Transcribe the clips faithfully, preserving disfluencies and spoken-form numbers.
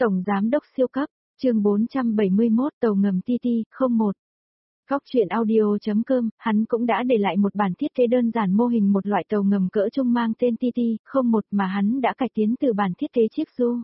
Tổng Giám đốc siêu cấp, chương bốn trăm bảy mươi mốt tàu ngầm tê tê không một. Góc truyện audio.com, hắn cũng đã để lại một bản thiết kế đơn giản mô hình một loại tàu ngầm cỡ trung mang tên tê tê không một mà hắn đã cải tiến từ bản thiết kế chiếc Ju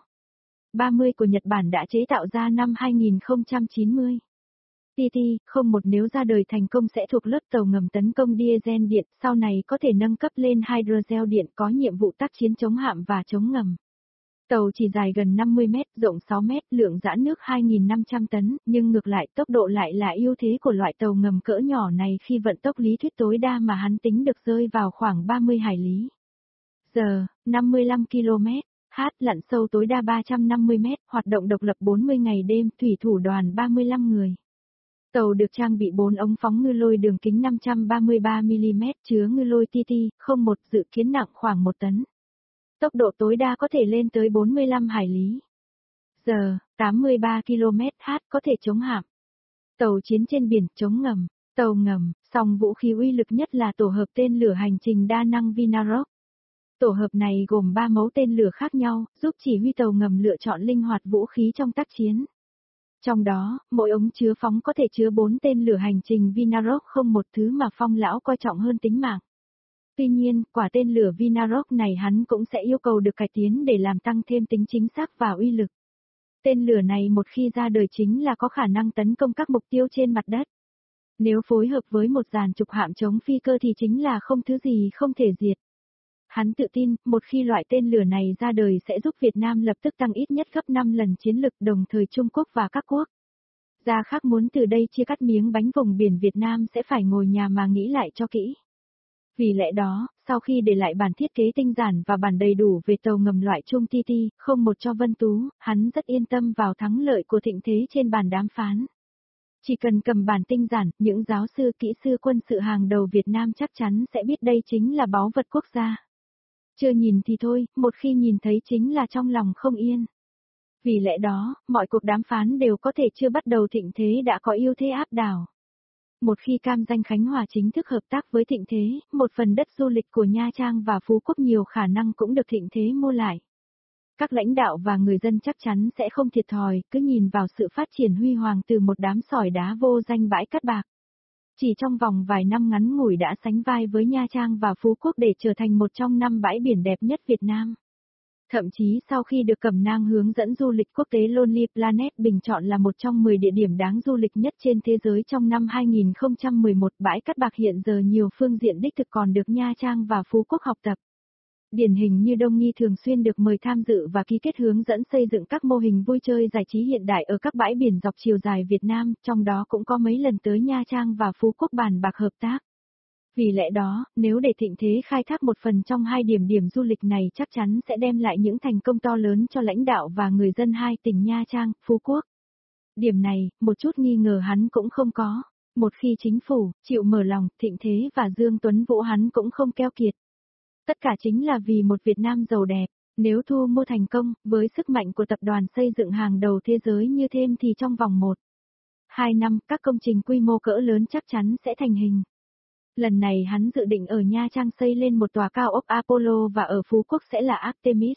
ba mươi của Nhật Bản đã chế tạo ra năm hai nghìn không trăm chín mươi. tê tê không một nếu ra đời thành công sẽ thuộc lớp tàu ngầm tấn công diesel điện, sau này có thể nâng cấp lên hydrogel điện có nhiệm vụ tác chiến chống hạm và chống ngầm. Tàu chỉ dài gần năm mươi mét, rộng sáu mét, lượng dã nước hai nghìn năm trăm tấn, nhưng ngược lại tốc độ lại là ưu thế của loại tàu ngầm cỡ nhỏ này khi vận tốc lý thuyết tối đa mà hắn tính được rơi vào khoảng ba mươi hải lý. Giờ, năm mươi lăm ki lô mét, h lặn sâu tối đa ba trăm năm mươi mét, hoạt động độc lập bốn mươi ngày đêm, thủy thủ đoàn ba mươi lăm người. Tàu được trang bị bốn ống phóng ngư lôi đường kính năm trăm ba mươi ba mi li mét chứa ngư lôi tê tê không một dự kiến nặng khoảng một tấn. Tốc độ tối đa có thể lên tới bốn mươi lăm hải lý. Giờ, tám mươi ba ki lô mét h có thể chống hạm. Tàu chiến trên biển, chống ngầm, tàu ngầm, song vũ khí uy lực nhất là tổ hợp tên lửa hành trình đa năng Vinarok. Tổ hợp này gồm ba mẫu tên lửa khác nhau, giúp chỉ huy tàu ngầm lựa chọn linh hoạt vũ khí trong tác chiến. Trong đó, mỗi ống chứa phóng có thể chứa bốn tên lửa hành trình Vinarok không một thứ mà Phong lão coi trọng hơn tính mạng. Tuy nhiên, quả tên lửa Vinarok này hắn cũng sẽ yêu cầu được cải tiến để làm tăng thêm tính chính xác và uy lực. Tên lửa này một khi ra đời chính là có khả năng tấn công các mục tiêu trên mặt đất. Nếu phối hợp với một dàn trục hạm chống phi cơ thì chính là không thứ gì không thể diệt. Hắn tự tin, một khi loại tên lửa này ra đời sẽ giúp Việt Nam lập tức tăng ít nhất gấp năm lần chiến lực đồng thời Trung Quốc và các quốc gia khác muốn từ đây chia cắt miếng bánh vùng biển Việt Nam sẽ phải ngồi nhà mà nghĩ lại cho kỹ. Vì lẽ đó, sau khi để lại bản thiết kế tinh giản và bản đầy đủ về tàu ngầm loại trung tê tê không một cho Vân Tú, hắn rất yên tâm vào thắng lợi của Thịnh Thế trên bàn đàm phán. Chỉ cần cầm bản tinh giản, những giáo sư kỹ sư quân sự hàng đầu Việt Nam chắc chắn sẽ biết đây chính là báu vật quốc gia. Chưa nhìn thì thôi, một khi nhìn thấy chính là trong lòng không yên. Vì lẽ đó, mọi cuộc đàm phán đều có thể chưa bắt đầu Thịnh Thế đã có ưu thế áp đảo. Một khi Cam Ranh Khánh Hòa chính thức hợp tác với Thịnh Thế, một phần đất du lịch của Nha Trang và Phú Quốc nhiều khả năng cũng được Thịnh Thế mua lại. Các lãnh đạo và người dân chắc chắn sẽ không thiệt thòi, cứ nhìn vào sự phát triển huy hoàng từ một đám sỏi đá vô danh bãi cát bạc. Chỉ trong vòng vài năm ngắn ngủi đã sánh vai với Nha Trang và Phú Quốc để trở thành một trong năm bãi biển đẹp nhất Việt Nam. Thậm chí sau khi được Cẩm Nang hướng dẫn du lịch quốc tế Lonely Planet bình chọn là một trong mười địa điểm đáng du lịch nhất trên thế giới trong năm hai nghìn không trăm mười một, bãi cát bạc hiện giờ nhiều phương diện đích thực còn được Nha Trang và Phú Quốc học tập. Điển hình như Đông Nghi thường xuyên được mời tham dự và ký kết hướng dẫn xây dựng các mô hình vui chơi giải trí hiện đại ở các bãi biển dọc chiều dài Việt Nam, trong đó cũng có mấy lần tới Nha Trang và Phú Quốc bàn bạc hợp tác. Vì lẽ đó, nếu để Thịnh Thế khai thác một phần trong hai điểm điểm du lịch này chắc chắn sẽ đem lại những thành công to lớn cho lãnh đạo và người dân hai tỉnh Nha Trang, Phú Quốc. Điểm này, một chút nghi ngờ hắn cũng không có. Một khi chính phủ chịu mở lòng, Thịnh Thế và Dương Tuấn Vũ hắn cũng không keo kiệt. Tất cả chính là vì một Việt Nam giàu đẹp. Nếu thu mua thành công, với sức mạnh của tập đoàn xây dựng hàng đầu thế giới như thêm thì trong vòng một, hai năm, các công trình quy mô cỡ lớn chắc chắn sẽ thành hình. Lần này hắn dự định ở Nha Trang xây lên một tòa cao ốc Apollo và ở Phú Quốc sẽ là Artemis.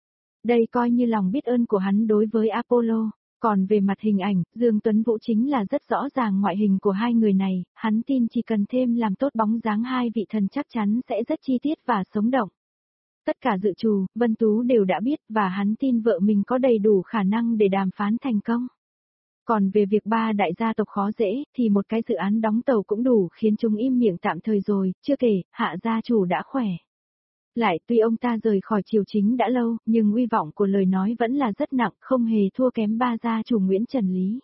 Đây coi như lòng biết ơn của hắn đối với Apollo. Còn về mặt hình ảnh, Dương Tuấn Vũ chính là rất rõ ràng ngoại hình của hai người này, hắn tin chỉ cần thêm làm tốt bóng dáng hai vị thần chắc chắn sẽ rất chi tiết và sống động. Tất cả dự trù, Vân Tú đều đã biết và hắn tin vợ mình có đầy đủ khả năng để đàm phán thành công. Còn về việc ba đại gia tộc khó dễ, thì một cái dự án đóng tàu cũng đủ khiến chúng im miệng tạm thời rồi, chưa kể, Hạ gia chủ đã khỏe. Lại tuy ông ta rời khỏi triều chính đã lâu, nhưng uy vọng của lời nói vẫn là rất nặng, không hề thua kém ba gia chủ Nguyễn Trần Lý.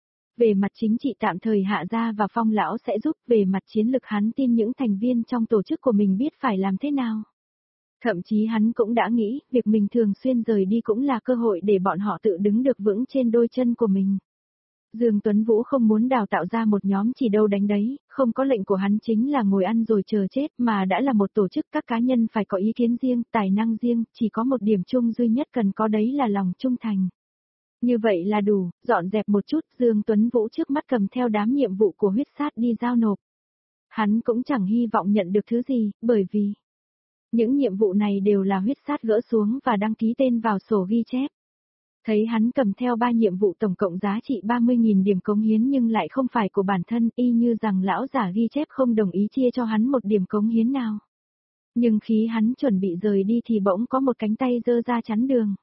Về mặt chính trị tạm thời Hạ gia và Phong lão sẽ giúp, về mặt chiến lực hắn tin những thành viên trong tổ chức của mình biết phải làm thế nào. Thậm chí hắn cũng đã nghĩ, việc mình thường xuyên rời đi cũng là cơ hội để bọn họ tự đứng được vững trên đôi chân của mình. Dương Tuấn Vũ không muốn đào tạo ra một nhóm chỉ đâu đánh đấy, không có lệnh của hắn chính là ngồi ăn rồi chờ chết mà đã là một tổ chức các cá nhân phải có ý kiến riêng, tài năng riêng, chỉ có một điểm chung duy nhất cần có đấy là lòng trung thành. Như vậy là đủ, dọn dẹp một chút, Dương Tuấn Vũ trước mắt cầm theo đám nhiệm vụ của huyết sát đi giao nộp. Hắn cũng chẳng hy vọng nhận được thứ gì, bởi vì những nhiệm vụ này đều là huyết sát gỡ xuống và đăng ký tên vào sổ ghi chép. Thấy hắn cầm theo ba nhiệm vụ tổng cộng giá trị ba mươi nghìn điểm cống hiến nhưng lại không phải của bản thân, y như rằng lão giả ghi chép không đồng ý chia cho hắn một điểm cống hiến nào. Nhưng khi hắn chuẩn bị rời đi thì bỗng có một cánh tay giơ ra chắn đường.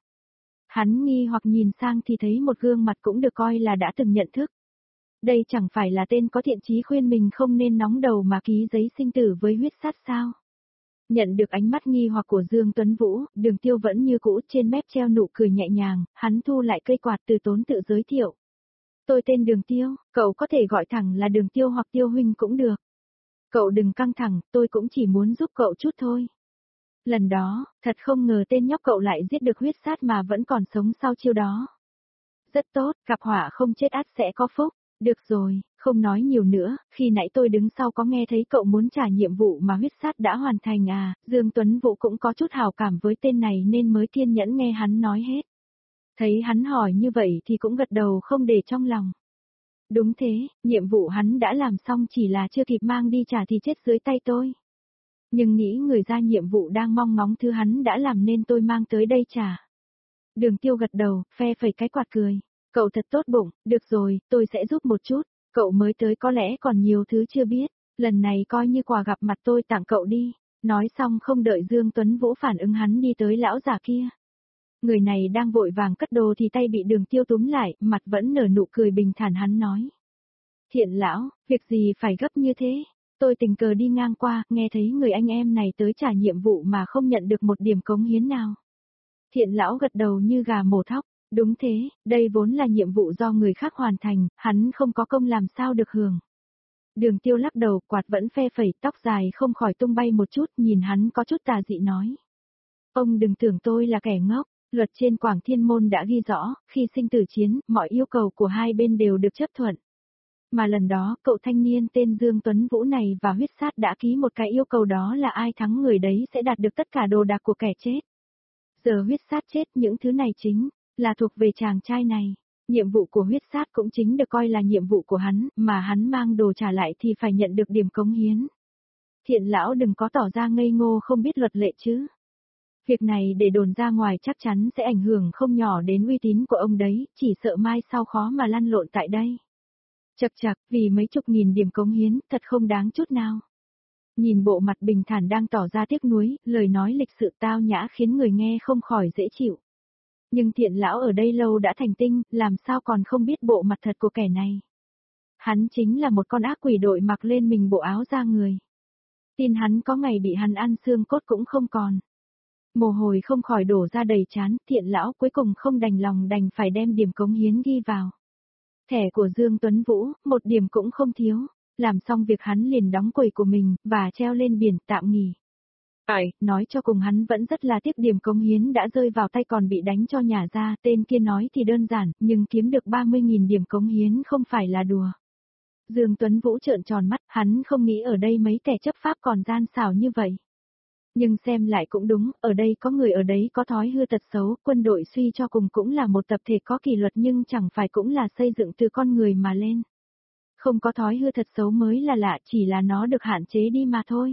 Hắn nghi hoặc nhìn sang thì thấy một gương mặt cũng được coi là đã từng nhận thức. Đây chẳng phải là tên có thiện chí khuyên mình không nên nóng đầu mà ký giấy sinh tử với huyết sát sao? Nhận được ánh mắt nghi hoặc của Dương Tuấn Vũ, Đường Tiêu vẫn như cũ, trên mép treo nụ cười nhẹ nhàng, hắn thu lại cây quạt từ tốn tự giới thiệu. Tôi tên Đường Tiêu, cậu có thể gọi thẳng là Đường Tiêu hoặc Tiêu huynh cũng được. Cậu đừng căng thẳng, tôi cũng chỉ muốn giúp cậu chút thôi. Lần đó, thật không ngờ tên nhóc cậu lại giết được huyết sát mà vẫn còn sống sau chiêu đó. Rất tốt, gặp họa không chết ắt sẽ có phúc. Được rồi, không nói nhiều nữa, khi nãy tôi đứng sau có nghe thấy cậu muốn trả nhiệm vụ mà huyết sát đã hoàn thành à, Dương Tuấn Vũ cũng có chút hào cảm với tên này nên mới kiên nhẫn nghe hắn nói hết. Thấy hắn hỏi như vậy thì cũng gật đầu không để trong lòng. Đúng thế, nhiệm vụ hắn đã làm xong chỉ là chưa kịp mang đi trả thì chết dưới tay tôi. Nhưng nghĩ người ra nhiệm vụ đang mong ngóng thứ hắn đã làm nên tôi mang tới đây trả. Đường Tiêu gật đầu, phe phẩy cái quạt cười. Cậu thật tốt bụng, được rồi, tôi sẽ giúp một chút, cậu mới tới có lẽ còn nhiều thứ chưa biết, lần này coi như quà gặp mặt tôi tặng cậu đi. Nói xong không đợi Dương Tuấn Vũ phản ứng hắn đi tới lão già kia. Người này đang vội vàng cất đồ thì tay bị Đường Tiêu túm lại, mặt vẫn nở nụ cười bình thản hắn nói. Thiện lão, việc gì phải gấp như thế? Tôi tình cờ đi ngang qua, nghe thấy người anh em này tới trả nhiệm vụ mà không nhận được một điểm cống hiến nào. Thiện lão gật đầu như gà mổ thóc. Đúng thế, đây vốn là nhiệm vụ do người khác hoàn thành, hắn không có công làm sao được hưởng. Đường Tiêu lắc đầu, quạt vẫn phe phẩy, tóc dài không khỏi tung bay một chút, nhìn hắn có chút tà dị nói. Ông đừng tưởng tôi là kẻ ngốc, luật trên Quảng Thiên Môn đã ghi rõ, khi sinh tử chiến, mọi yêu cầu của hai bên đều được chấp thuận. Mà lần đó, cậu thanh niên tên Dương Tuấn Vũ này và huyết sát đã ký một cái yêu cầu đó là ai thắng người đấy sẽ đạt được tất cả đồ đạc của kẻ chết. Giờ huyết sát chết những thứ này chính là thuộc về chàng trai này. Nhiệm vụ của huyết sát cũng chính được coi là nhiệm vụ của hắn, mà hắn mang đồ trả lại thì phải nhận được điểm cống hiến. Thiện lão đừng có tỏ ra ngây ngô không biết luật lệ chứ. Việc này để đồn ra ngoài chắc chắn sẽ ảnh hưởng không nhỏ đến uy tín của ông đấy, chỉ sợ mai sau khó mà lăn lộn tại đây. Chật chật, vì mấy chục nghìn điểm cống hiến, thật không đáng chút nào. Nhìn bộ mặt bình thản đang tỏ ra tiếc nuối, lời nói lịch sự tao nhã khiến người nghe không khỏi dễ chịu. Nhưng Thiện lão ở đây lâu đã thành tinh, làm sao còn không biết bộ mặt thật của kẻ này. Hắn chính là một con ác quỷ đội mặc lên mình bộ áo da người. Tin hắn có ngày bị hắn ăn xương cốt cũng không còn. Mồ hôi không khỏi đổ ra đầy trán, Thiện lão cuối cùng không đành lòng đành phải đem điểm cống hiến ghi vào. Thẻ của Dương Tuấn Vũ, một điểm cũng không thiếu. Làm xong việc hắn liền đóng quầy của mình, và treo lên biển tạm nghỉ. Ai, nói cho cùng hắn vẫn rất là tiếc điểm cống hiến đã rơi vào tay còn bị đánh cho nhả ra, tên kia nói thì đơn giản, nhưng kiếm được ba mươi nghìn điểm cống hiến không phải là đùa. Dương Tuấn Vũ trợn tròn mắt, hắn không nghĩ ở đây mấy kẻ chấp pháp còn gian xảo như vậy. Nhưng xem lại cũng đúng, ở đây có người ở đấy có thói hư tật xấu, quân đội suy cho cùng cũng là một tập thể có kỷ luật nhưng chẳng phải cũng là xây dựng từ con người mà lên. Không có thói hư thật xấu mới là lạ, chỉ là nó được hạn chế đi mà thôi.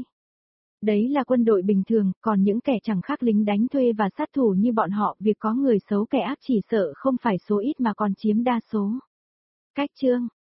Đấy là quân đội bình thường, còn những kẻ chẳng khác lính đánh thuê và sát thủ như bọn họ, việc có người xấu kẻ ác chỉ sợ không phải số ít mà còn chiếm đa số. Cách chương